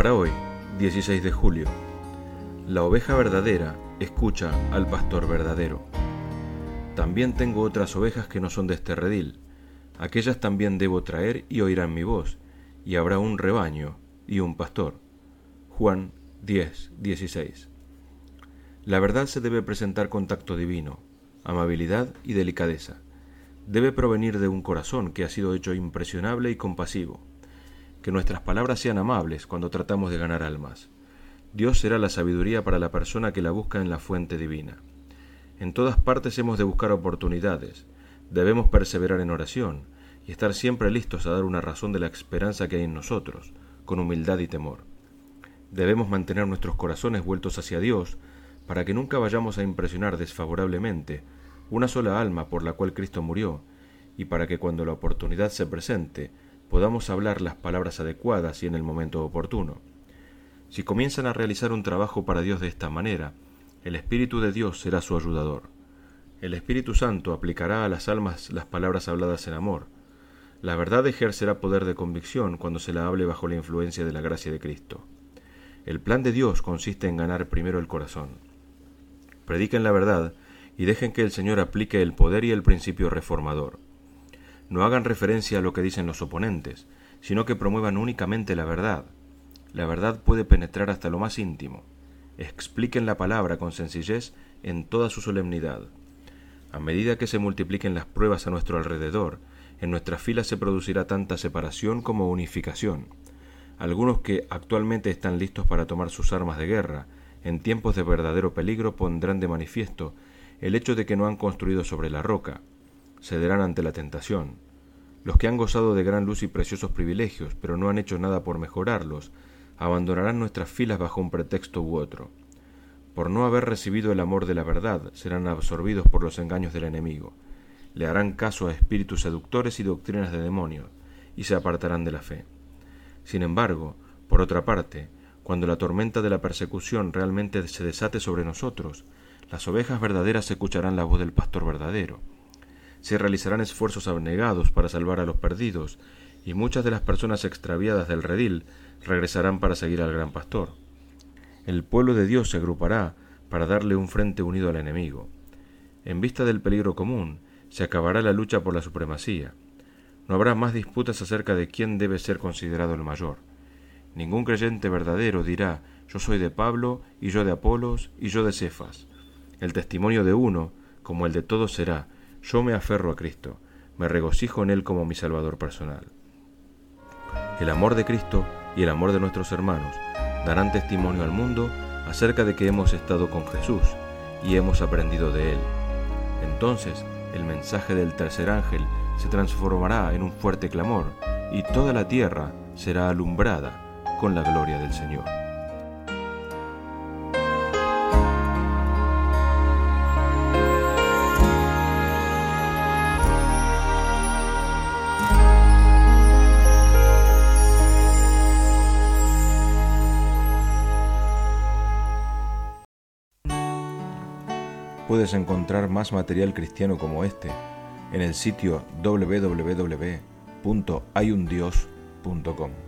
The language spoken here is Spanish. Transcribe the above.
Para hoy, 16 de julio, la oveja verdadera escucha al pastor verdadero. También tengo otras ovejas que no son de este redil. Aquellas también debo traer y oirán mi voz, y habrá un rebaño y un pastor. Juan 10:16. La verdad se debe presentar con tacto divino, amabilidad y delicadeza. Debe provenir de un corazón que ha sido hecho impresionable y compasivo. Que nuestras palabras sean amables cuando tratamos de ganar almas. Dios será la sabiduría para la persona que la busca en la fuente divina. En todas partes hemos de buscar oportunidades. Debemos perseverar en oración y estar siempre listos a dar una razón de la esperanza que hay en nosotros, con humildad y temor. Debemos mantener nuestros corazones vueltos hacia Dios para que nunca vayamos a impresionar desfavorablemente una sola alma por la cual Cristo murió, y para que cuando la oportunidad se presente podamos hablar las palabras adecuadas y en el momento oportuno. Si comienzan a realizar un trabajo para Dios de esta manera, el Espíritu de Dios será su ayudador. El Espíritu Santo aplicará a las almas las palabras habladas en amor. La verdad ejercerá poder de convicción cuando se la hable bajo la influencia de la gracia de Cristo. El plan de Dios consiste en ganar primero el corazón. Prediquen la verdad y dejen que el Señor aplique el poder y el principio reformador. No hagan referencia a lo que dicen los oponentes, sino que promuevan únicamente la verdad. La verdad puede penetrar hasta lo más íntimo. Expliquen la palabra con sencillez en toda su solemnidad. A medida que se multipliquen las pruebas a nuestro alrededor, en nuestras filas se producirá tanta separación como unificación. Algunos que actualmente están listos para tomar sus armas de guerra, en tiempos de verdadero peligro pondrán de manifiesto el hecho de que no han construido sobre la roca. Cederán ante la tentación. Los que han gozado de gran luz y preciosos privilegios, pero no han hecho nada por mejorarlos, abandonarán nuestras filas bajo un pretexto u otro. Por no haber recibido el amor de la verdad, serán absorbidos por los engaños del enemigo. Le harán caso a espíritus seductores y doctrinas de demonios, y se apartarán de la fe. Sin embargo, por otra parte, cuando la tormenta de la persecución realmente se desate sobre nosotros, las ovejas verdaderas escucharán la voz del pastor verdadero. Se realizarán esfuerzos abnegados para salvar a los perdidos, y muchas de las personas extraviadas del redil regresarán para seguir al gran pastor. El pueblo de Dios se agrupará para darle un frente unido al enemigo. En vista del peligro común, se acabará la lucha por la supremacía. No habrá más disputas acerca de quién debe ser considerado el mayor. Ningún creyente verdadero dirá: yo soy de Pablo, y yo de Apolos, y yo de Cefas. El testimonio de uno, como el de todos, será: yo me aferro a Cristo, me regocijo en Él como mi Salvador personal. El amor de Cristo y el amor de nuestros hermanos darán testimonio al mundo acerca de que hemos estado con Jesús y hemos aprendido de Él. Entonces, el mensaje del tercer ángel se transformará en un fuerte clamor, y toda la tierra será alumbrada con la gloria del Señor. Puedes encontrar más material cristiano como este en el sitio www.hayundios.com.